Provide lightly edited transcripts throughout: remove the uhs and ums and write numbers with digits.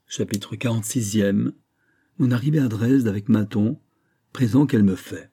Chapitre 46e. Mon arrivée à Dresde avec Maton, présent qu'elle me fait.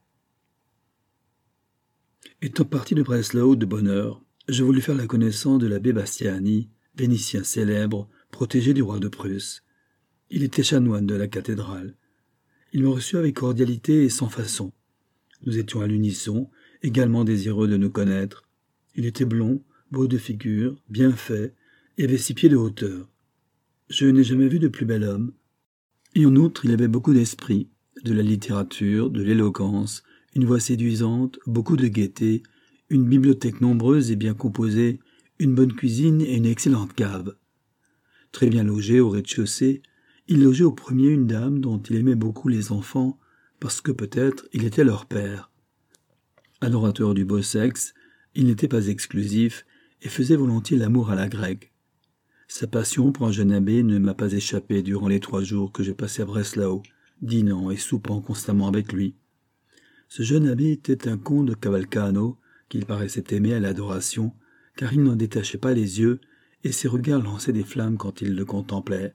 Étant parti de Breslau de bonne heure, je voulus faire la connaissance de l'abbé Bastiani, vénitien célèbre, protégé du roi de Prusse. Il était chanoine de la cathédrale. Il me reçut avec cordialité et sans façon. Nous étions à l'unisson, également désireux de nous connaître. Il était blond, beau de figure, bien fait, et avait 6 pieds de hauteur. Je n'ai jamais vu de plus bel homme. Et en outre, il avait beaucoup d'esprit, de la littérature, de l'éloquence, une voix séduisante, beaucoup de gaieté, une bibliothèque nombreuse et bien composée, une bonne cuisine et une excellente cave. Très bien logé au rez-de-chaussée, il logeait au premier une dame dont il aimait beaucoup les enfants, parce que peut-être il était leur père. Adorateur du beau sexe, il n'était pas exclusif et faisait volontiers l'amour à la grecque. Sa passion pour un jeune abbé ne m'a pas échappé durant les 3 jours que j'ai passés à Breslau, dînant et soupant constamment avec lui. Ce jeune abbé était un comte de Cavalcano, qu'il paraissait aimer à l'adoration, car il n'en détachait pas les yeux, et ses regards lançaient des flammes quand il le contemplait.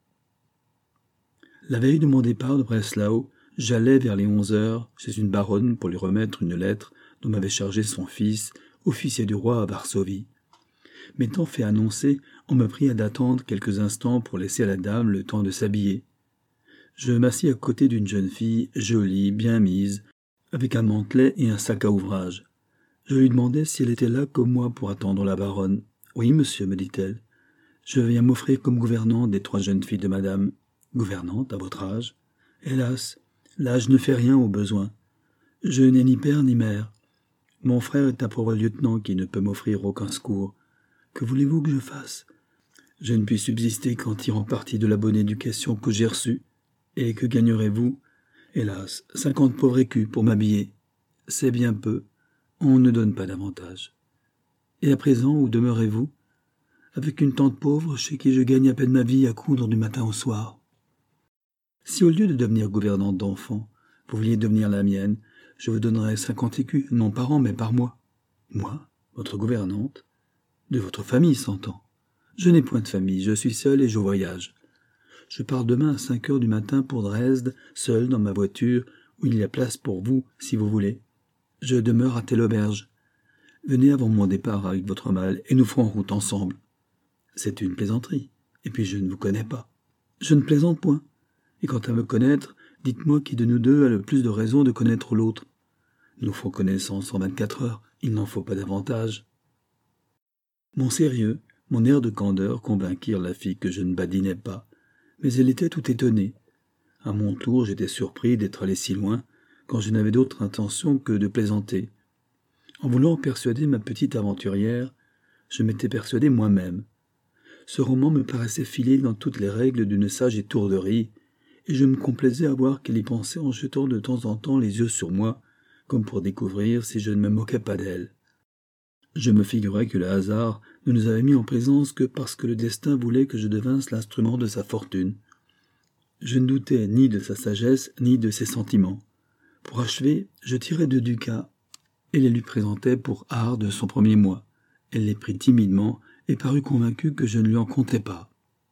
La veille de mon départ de Breslau, j'allais vers les 11 heures chez une baronne pour lui remettre une lettre dont m'avait chargé son fils, officier du roi à Varsovie. M'étant fait annoncer, on me pria d'attendre quelques instants pour laisser à la dame le temps de s'habiller. Je m'assis à côté d'une jeune fille, jolie, bien mise, avec un mantelet et un sac à ouvrage. Je lui demandai si elle était là comme moi pour attendre la baronne. « Oui, monsieur, me dit-elle. Je viens m'offrir comme gouvernante des 3 jeunes filles de madame. »« Gouvernante, à votre âge ?»« Hélas, l'âge ne fait rien au besoin. Je n'ai ni père ni mère. Mon frère est un pauvre lieutenant qui ne peut m'offrir aucun secours. Que voulez-vous que je fasse ? Je ne puis subsister qu'en tirant parti de la bonne éducation que j'ai reçue. Et que gagnerez-vous ? Hélas, 50 pauvres écus pour m'habiller. C'est bien peu. On ne donne pas davantage. Et à présent, où demeurez-vous ? Avec une tante pauvre chez qui je gagne à peine ma vie à coudre du matin au soir. Si au lieu de devenir gouvernante d'enfants, vous vouliez devenir la mienne, je vous donnerais 50 écus, non par an, mais par mois. Moi, votre gouvernante ? De votre famille, s'entend. Je n'ai point de famille, je suis seul et je voyage. Je pars demain à 5 heures du matin pour Dresde, seul dans ma voiture, où il y a place pour vous, si vous voulez. Je demeure à telle auberge. Venez avant mon départ avec votre malle et nous ferons route ensemble. C'est une plaisanterie, et puis je ne vous connais pas. Je ne plaisante point. Et quant à me connaître, dites-moi qui de nous deux a le plus de raison de connaître l'autre. Nous ferons connaissance en 24 heures, il n'en faut pas davantage. Mon sérieux, mon air de candeur convainquirent la fille que je ne badinais pas, mais elle était tout étonnée. À mon tour, j'étais surpris d'être allé si loin, quand je n'avais d'autre intention que de plaisanter. En voulant persuader ma petite aventurière, je m'étais persuadé moi-même. Ce roman me paraissait filer dans toutes les règles d'une sage étourderie, et je me complaisais à voir qu'elle y pensait en jetant de temps en temps les yeux sur moi, comme pour découvrir si je ne me moquais pas d'elle. Je me figurais que le hasard ne nous avait mis en présence que parce que le destin voulait que je devinsse l'instrument de sa fortune. Je ne doutais ni de sa sagesse, ni de ses sentiments. Pour achever, je tirai 2 ducats et les lui présentai pour art de son premier mois. Elle les prit timidement et parut convaincue que je ne lui en comptais pas.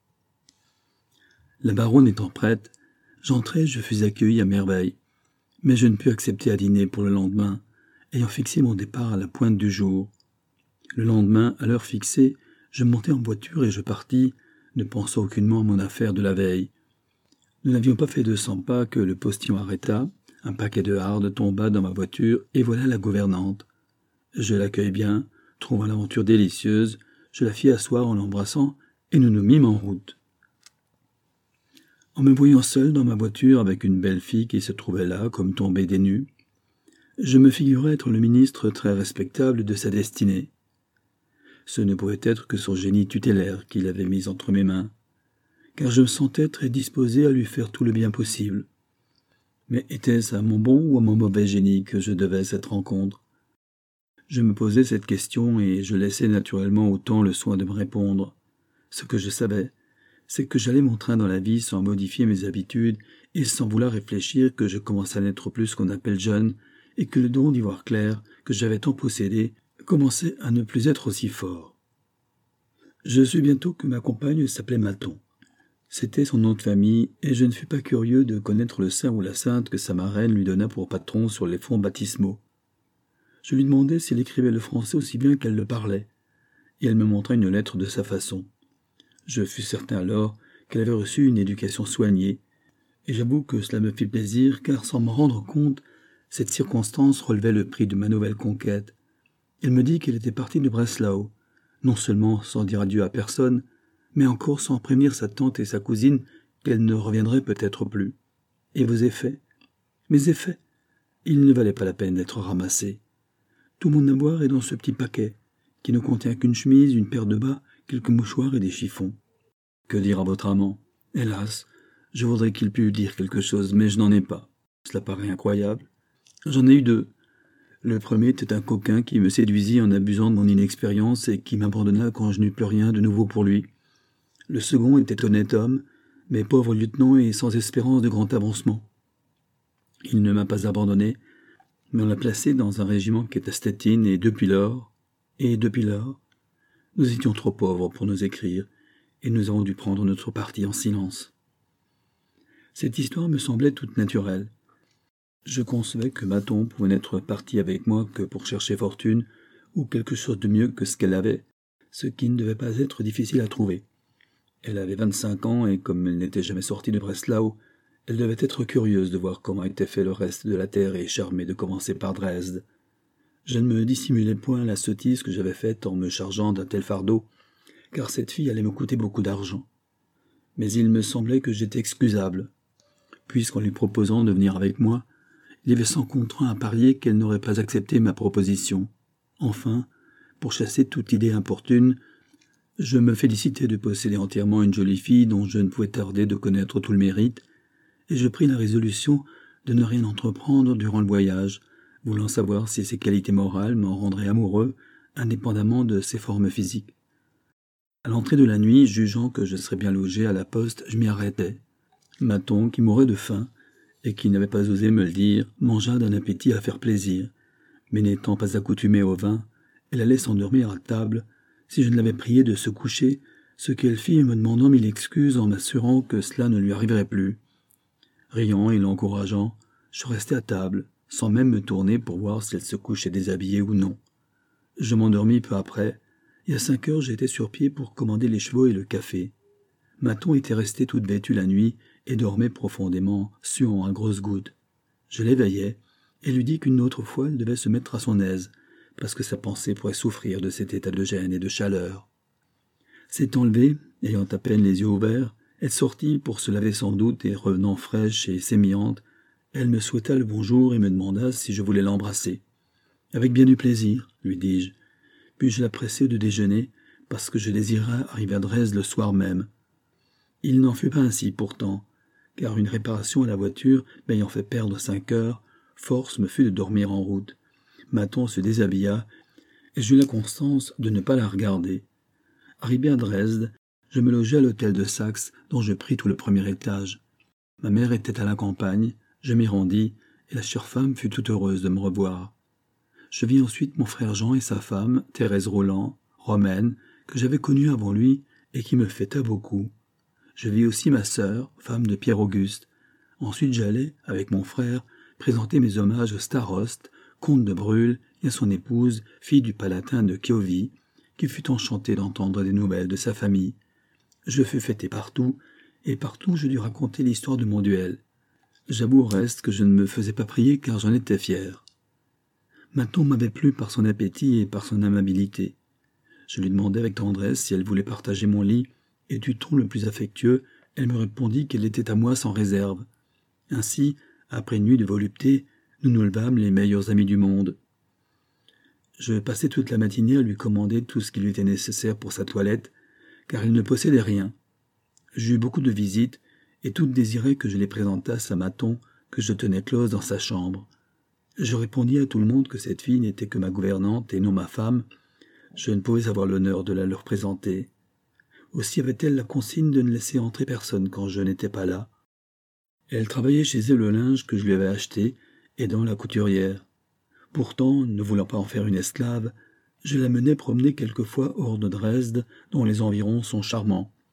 La baronne étant prête, j'entrai et je fus accueilli à merveille. Mais je ne pus accepter à dîner pour le lendemain, ayant fixé mon départ à la pointe du jour. Le lendemain, à l'heure fixée, je montai en voiture et je partis, ne pensant aucunement à mon affaire de la veille. Nous n'avions pas fait 200 pas que le postillon arrêta, un paquet de hardes tomba dans ma voiture et voilà la gouvernante. Je l'accueille bien, trouvant l'aventure délicieuse, je la fis asseoir en l'embrassant et nous nous mîmes en route. En me voyant seul dans ma voiture avec une belle fille qui se trouvait là comme tombée des nues, je me figurais être le ministre très respectable de sa destinée. Ce ne pouvait être que son génie tutélaire qui l'avait mise entre mes mains, car je me sentais très disposé à lui faire tout le bien possible. Mais était-ce à mon bon ou à mon mauvais génie que je devais cette rencontre ? Je me posais cette question et je laissais naturellement au temps le soin de me répondre. Ce que je savais, c'est que j'allais mon train dans la vie sans modifier mes habitudes et sans vouloir réfléchir que je commençais à n'être plus ce qu'on appelle jeune et que le don d'y voir clair, que j'avais tant possédé, commençait à ne plus être aussi fort. Je sus bientôt que ma compagne s'appelait Maton. C'était son nom de famille, et je ne fus pas curieux de connaître le saint ou la sainte que sa marraine lui donna pour patron sur les fonds baptismaux. Je lui demandai s'il écrivait le français aussi bien qu'elle le parlait, et elle me montra une lettre de sa façon. Je fus certain alors qu'elle avait reçu une éducation soignée, et j'avoue que cela me fit plaisir, car sans m'en rendre compte, cette circonstance relevait le prix de ma nouvelle conquête. Elle me dit qu'elle était partie de Breslau, non seulement sans dire adieu à personne, mais encore sans prévenir sa tante et sa cousine qu'elle ne reviendrait peut-être plus. Et vos effets? Mes effets? Ils ne valaient pas la peine d'être ramassés. Tout mon avoir est dans ce petit paquet, qui ne contient qu'une chemise, une paire de bas, quelques mouchoirs et des chiffons. Que dire à votre amant? Hélas, je voudrais qu'il pût dire quelque chose, mais je n'en ai pas. Cela paraît incroyable. J'en ai eu deux. Le premier était un coquin qui me séduisit en abusant de mon inexpérience et qui m'abandonna quand je n'eus plus rien de nouveau pour lui. Le second était honnête homme, mais pauvre lieutenant et sans espérance de grand avancement. Il ne m'a pas abandonné, mais on l'a placé dans un régiment qui est à Stettin, et depuis lors, nous étions trop pauvres pour nous écrire, et nous avons dû prendre notre parti en silence. Cette histoire me semblait toute naturelle. Je concevais que Maton pouvait n'être parti avec moi que pour chercher fortune, ou quelque chose de mieux que ce qu'elle avait, ce qui ne devait pas être difficile à trouver. Elle avait 25 ans, et comme elle n'était jamais sortie de Breslau, elle devait être curieuse de voir comment était fait le reste de la terre et charmée de commencer par Dresde. Je ne me dissimulais point la sottise que j'avais faite en me chargeant d'un tel fardeau, car cette fille allait me coûter beaucoup d'argent. Mais il me semblait que j'étais excusable, puisqu'en lui proposant de venir avec moi, il y avait sans contraint à parier qu'elle n'aurait pas accepté ma proposition. Enfin, pour chasser toute idée importune, je me félicitais de posséder entièrement une jolie fille dont je ne pouvais tarder de connaître tout le mérite, et je pris la résolution de ne rien entreprendre durant le voyage, voulant savoir si ses qualités morales m'en rendraient amoureux, indépendamment de ses formes physiques. À l'entrée de la nuit, jugeant que je serais bien logé à la poste, je m'y arrêtai. Maton, qui mourait de faim, et qui n'avait pas osé me le dire, mangea d'un appétit à faire plaisir, mais n'étant pas accoutumée au vin, elle allait s'endormir à table, si je ne l'avais priée de se coucher, ce qu'elle fit en me demandant mille excuses en m'assurant que cela ne lui arriverait plus. Riant et l'encourageant, je restai à table, sans même me tourner pour voir si elle se couchait déshabillée ou non. Je m'endormis peu après, et à 5 heures j'étais sur pied pour commander les chevaux et le café. Maton était restée toute vêtue la nuit et dormait profondément, suant à grosses gouttes. Je l'éveillai et lui dis qu'une autre fois elle devait se mettre à son aise, parce que sa pensée pourrait souffrir de cet état de gêne et de chaleur. S'étant levée, ayant à peine les yeux ouverts, elle sortit pour se laver sans doute et revenant fraîche et sémillante, elle me souhaita le bonjour et me demanda si je voulais l'embrasser. « Avec bien du plaisir, lui dis-je. Puis-je la presser de déjeuner, parce que je désirais arriver à Dresde le soir même. Il n'en fut pas ainsi pourtant, car une réparation à la voiture m'ayant fait perdre 5 heures, force me fut de dormir en route. Maton se déshabilla, et j'eus la constance de ne pas la regarder. Arrivé à Dresde, je me logeai à l'hôtel de Saxe, dont je pris tout le premier étage. Ma mère était à la campagne, je m'y rendis, et la chère femme fut toute heureuse de me revoir. Je vis ensuite mon frère Jean et sa femme, Thérèse Roland, romaine, que j'avais connue avant lui, et qui me fêta beaucoup. Je vis aussi ma sœur, femme de Pierre-Auguste. Ensuite j'allai, avec mon frère, présenter mes hommages au staroste, comte de Brûle, et à son épouse, fille du palatin de Chiovy, qui fut enchantée d'entendre des nouvelles de sa famille. Je fus fêté partout, et partout je dus raconter l'histoire de mon duel. J'avoue au reste que je ne me faisais pas prier car j'en étais fier. Maton m'avait plu par son appétit et par son amabilité. Je lui demandai avec tendresse si elle voulait partager mon lit, et du ton le plus affectueux, elle me répondit qu'elle était à moi sans réserve. Ainsi, après une nuit de volupté, nous nous levâmes les meilleurs amis du monde. Je passai toute la matinée à lui commander tout ce qui lui était nécessaire pour sa toilette, car elle ne possédait rien. J'eus beaucoup de visites, et toutes désiraient que je les présentasse à Maton, que je tenais close dans sa chambre. Je répondis à tout le monde que cette fille n'était que ma gouvernante et non ma femme. Je ne pouvais avoir l'honneur de la leur présenter. Aussi avait-elle la consigne de ne laisser entrer personne quand je n'étais pas là. Elle travaillait chez elle le linge que je lui avais acheté, aidant la couturière. Pourtant, ne voulant pas en faire une esclave, je la menais promener quelquefois hors de Dresde, dont les environs sont charmants.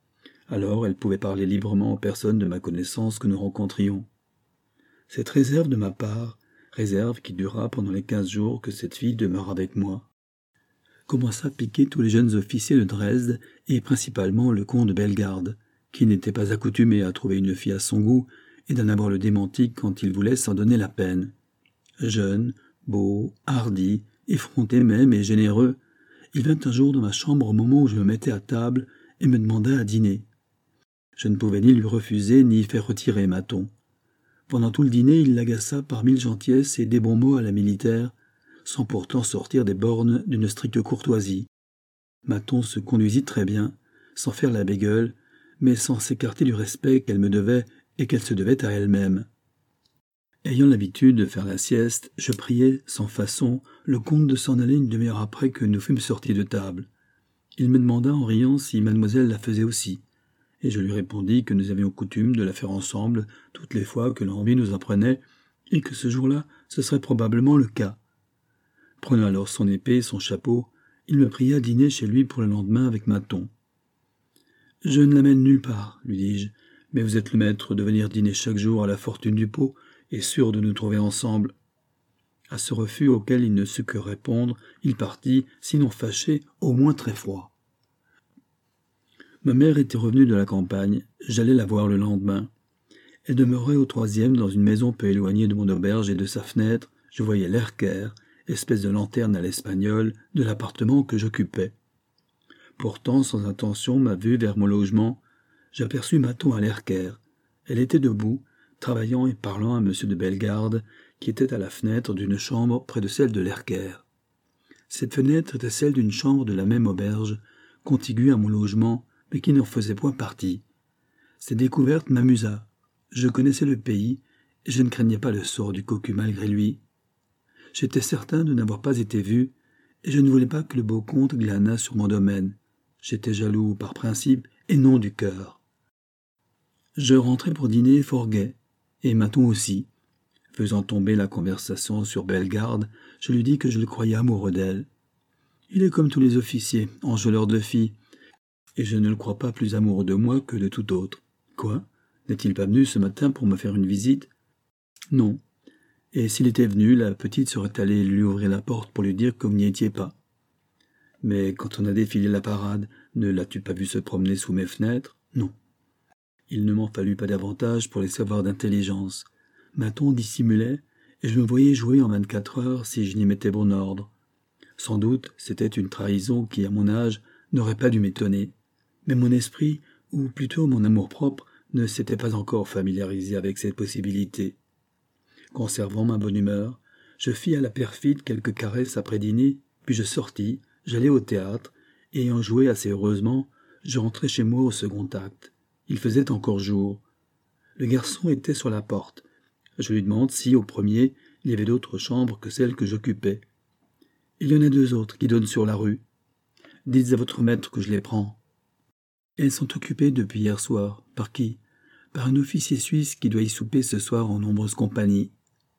Alors elle pouvait parler librement aux personnes de ma connaissance que nous rencontrions. Cette réserve de ma part, réserve qui dura pendant les 15 jours que cette fille demeura avec moi, commença à piquer tous les jeunes officiers de Dresde et principalement le comte de Bellegarde, qui n'était pas accoutumé à trouver une fille à son goût et d'en avoir le démenti quand il voulait s'en donner la peine. Jeune, beau, hardi, effronté même et généreux, il vint un jour dans ma chambre au moment où je me mettais à table et me demanda à dîner. Je ne pouvais ni lui refuser ni faire retirer Maton. Pendant tout le dîner, il l'agaça par 1000 gentillesses et des bons mots à la militaire, sans pourtant sortir des bornes d'une stricte courtoisie. Maton se conduisit très bien, sans faire la bégueule, mais sans s'écarter du respect qu'elle me devait et qu'elle se devait à elle-même. Ayant l'habitude de faire la sieste, je priai, sans façon, le comte de s'en aller une demi-heure après que nous fûmes sortis de table. Il me demanda en riant si mademoiselle la faisait aussi, et je lui répondis que nous avions coutume de la faire ensemble toutes les fois que l'envie nous en prenait, et que ce jour-là, ce serait probablement le cas. Prenant alors son épée et son chapeau, il me pria dîner chez lui pour le lendemain avec Maton. « Je ne l'amène nulle part, lui dis-je, mais vous êtes le maître de venir dîner chaque jour à la Fortune du Pot, et sûr de nous trouver ensemble. » À ce refus auquel il ne sut que répondre, il partit, sinon fâché, au moins très froid. Ma mère était revenue de la campagne, j'allais la voir le lendemain. Elle demeurait au 3e dans une maison peu éloignée de mon auberge et de sa fenêtre, je voyais l'erker, espèce de lanterne à l'espagnol, de l'appartement que j'occupais. Portant sans intention ma vue vers mon logement, j'aperçus Maton à l'erker. Elle était debout, travaillant et parlant à M. de Bellegarde, qui était à la fenêtre d'une chambre près de celle de l'erker. Cette fenêtre était celle d'une chambre de la même auberge, contiguë à mon logement, mais qui n'en faisait point partie. Cette découverte m'amusa. Je connaissais le pays, et je ne craignais pas le sort du cocu malgré lui. J'étais certain de n'avoir pas été vu, et je ne voulais pas que le beau comte glanât sur mon domaine. J'étais jaloux par principe et non du cœur. Je rentrai pour dîner fort gai, et Maton aussi. Faisant tomber la conversation sur Bellegarde, je lui dis que je le croyais amoureux d'elle. Il est comme tous les officiers, enjôleur de filles, et je ne le crois pas plus amoureux de moi que de tout autre. Quoi? N'est-il pas venu ce matin pour me faire une visite? Non. Et s'il était venu, la petite serait allée lui ouvrir la porte pour lui dire que vous n'y étiez pas. Mais quand on a défilé la parade, ne l'as-tu pas vu se promener sous mes fenêtres? Non. Il ne m'en fallut pas davantage pour les savoir d'intelligence. Maton dissimulait, et je me voyais jouer en 24 heures si je n'y mettais bon ordre. Sans doute, c'était une trahison qui, à mon âge, n'aurait pas dû m'étonner. Mais mon esprit, ou plutôt mon amour-propre, ne s'était pas encore familiarisé avec cette possibilité. Conservant ma bonne humeur, je fis à la perfide quelques caresses après dîner, puis je sortis, j'allai au théâtre, et ayant joué assez heureusement, je rentrai chez moi au second acte. Il faisait encore jour. Le garçon était sur la porte. Je lui demande si, au premier, il y avait d'autres chambres que celle que j'occupais. « Il y en a 2 autres qui donnent sur la rue. Dites à votre maître que je les prends. » Elles sont occupées depuis hier soir. Par qui? Par un officier suisse qui doit y souper ce soir en nombreuse compagnie.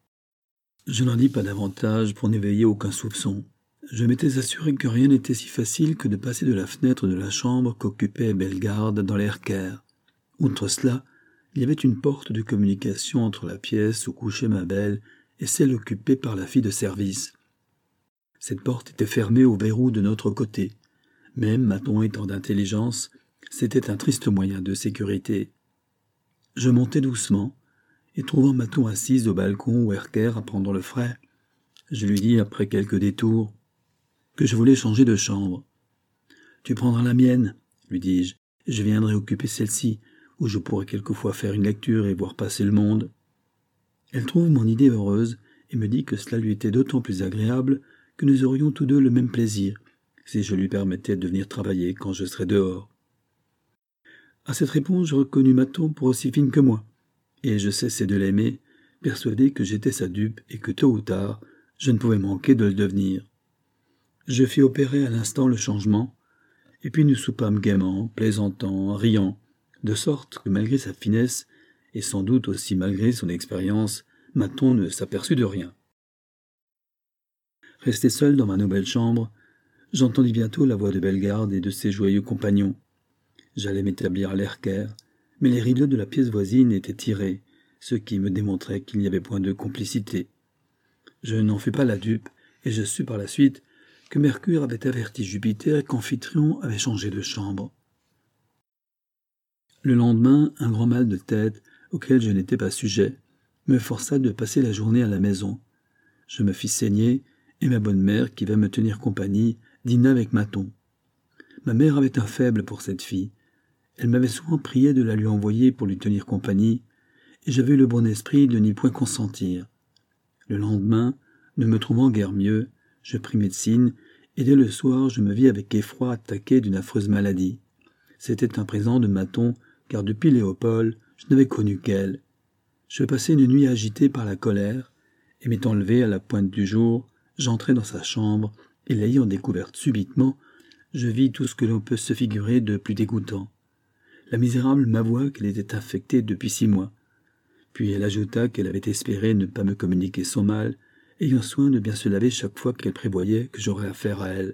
Je n'en dis pas davantage pour n'éveiller aucun soupçon. Je m'étais assuré que rien n'était si facile que de passer de la fenêtre de la chambre qu'occupait Bellegarde dans l'erker. Outre cela, il y avait une porte de communication entre la pièce où couchait ma belle et celle occupée par la fille de service. Cette porte était fermée au verrou de notre côté. Même Maton étant d'intelligence, c'était un triste moyen de sécurité. Je montai doucement, et trouvant Maton assise au balcon ou erker à prendre le frais, je lui dis après quelques détours que je voulais changer de chambre. « Tu prendras la mienne, lui dis-je, et je viendrai occuper celle-ci, où je pourrai quelquefois faire une lecture et voir passer le monde. » Elle trouve mon idée heureuse et me dit que cela lui était d'autant plus agréable que nous aurions tous 2 le même plaisir, si je lui permettais de venir travailler quand je serais dehors. À cette réponse, je reconnus Maton pour aussi fine que moi, et je cessai de l'aimer, persuadé que j'étais sa dupe et que tôt ou tard, je ne pouvais manquer de le devenir. Je fis opérer à l'instant le changement, et puis nous soupâmes gaiement, plaisantant, riant, de sorte que malgré sa finesse, et sans doute aussi malgré son expérience, Maton ne s'aperçut de rien. Resté seul dans ma nouvelle chambre, j'entendis bientôt la voix de Bellegarde et de ses joyeux compagnons. J'allais m'établir à l'Erker, mais les rideaux de la pièce voisine étaient tirés, ce qui me démontrait qu'il n'y avait point de complicité. Je n'en fus pas la dupe, et je sus par la suite que Mercure avait averti Jupiter et qu'Amphitryon avait changé de chambre. Le lendemain, un grand mal de tête, auquel je n'étais pas sujet, me força de passer la journée à la maison. Je me fis saigner, et ma bonne mère, qui vint me tenir compagnie, dîna avec Mathon. Ma mère avait un faible pour cette fille. Elle m'avait souvent prié de la lui envoyer pour lui tenir compagnie, et j'avais eu le bon esprit de n'y point consentir. Le lendemain, ne me trouvant guère mieux, je pris médecine, et dès le soir je me vis avec effroi attaqué d'une affreuse maladie. C'était un présent de Mathon, car depuis Léopold, je n'avais connu qu'elle. Je passai une nuit agité par la colère, et m'étant levé à la pointe du jour, j'entrai dans sa chambre, et l'ayant découverte subitement, je vis tout ce que l'on peut se figurer de plus dégoûtant. La misérable m'avoua qu'elle était infectée depuis 6 mois. Puis elle ajouta qu'elle avait espéré ne pas me communiquer son mal, ayant soin de bien se laver chaque fois qu'elle prévoyait que j'aurais affaire à elle.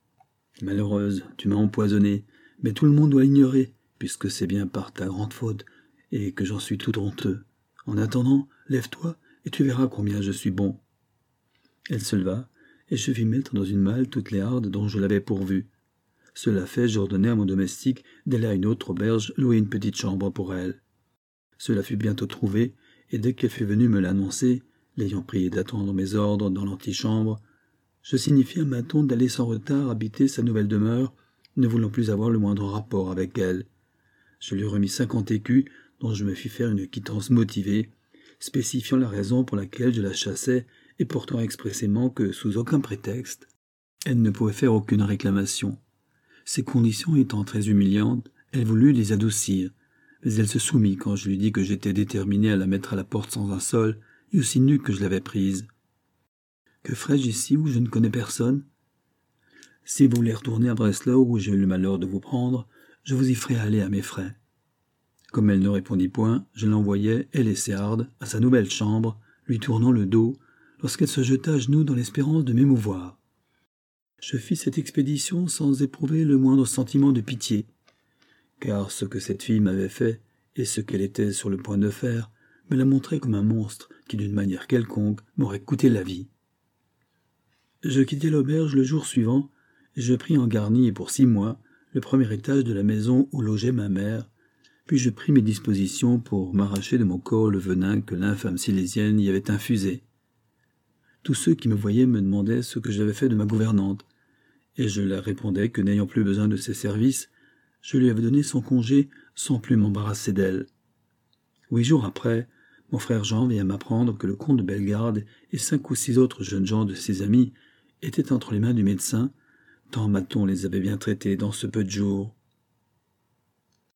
« Malheureuse, tu m'as empoisonné, mais tout le monde doit ignorer, puisque c'est bien par ta grande faute, et que j'en suis tout honteux. En attendant, lève-toi, et tu verras combien je suis bon. » Elle se leva, et je vis mettre dans une malle toutes les hardes dont je l'avais pourvue. Cela fait, j'ordonnai à mon domestique d'aller à une autre auberge louer une petite chambre pour elle. Cela fut bientôt trouvé, et dès qu'elle fut venue me l'annoncer, l'ayant prié d'attendre mes ordres dans l'antichambre, je signifiai à Mathon d'aller sans retard habiter sa nouvelle demeure, ne voulant plus avoir le moindre rapport avec elle. Je lui remis 50 écus, dont je me fis faire une quittance motivée, spécifiant la raison pour laquelle je la chassais et portant expressément que, sous aucun prétexte, elle ne pouvait faire aucune réclamation. Ces conditions étant très humiliantes, elle voulut les adoucir, mais elle se soumit quand je lui dis que j'étais déterminé à la mettre à la porte sans un sol, et aussi nu que je l'avais prise. « Que ferais-je ici où je ne connais personne ? Si vous voulez retourner à Breslau, où j'ai eu le malheur de vous prendre, je vous y ferai aller à mes frais. » Comme elle ne répondit point, je l'envoyai, elle et ses hardes, à sa nouvelle chambre, lui tournant le dos, lorsqu'elle se jeta à genoux dans l'espérance de m'émouvoir. Je fis cette expédition sans éprouver le moindre sentiment de pitié, car ce que cette fille m'avait fait, et ce qu'elle était sur le point de faire, me la montrait comme un monstre qui, d'une manière quelconque, m'aurait coûté la vie. Je quittai l'auberge le jour suivant, et je pris en garni pour 6 mois le premier étage de la maison où logeait ma mère, puis je pris mes dispositions pour m'arracher de mon corps le venin que l'infâme silésienne y avait infusé. Tous ceux qui me voyaient me demandaient ce que j'avais fait de ma gouvernante, et je leur répondais que n'ayant plus besoin de ses services, je lui avais donné son congé sans plus m'embarrasser d'elle. 8 jours après, mon frère Jean vient m'apprendre que le comte de Bellegarde et 5 ou 6 autres jeunes gens de ses amis étaient entre les mains du médecin, tant Mathon les avait bien traités dans ce peu de jours.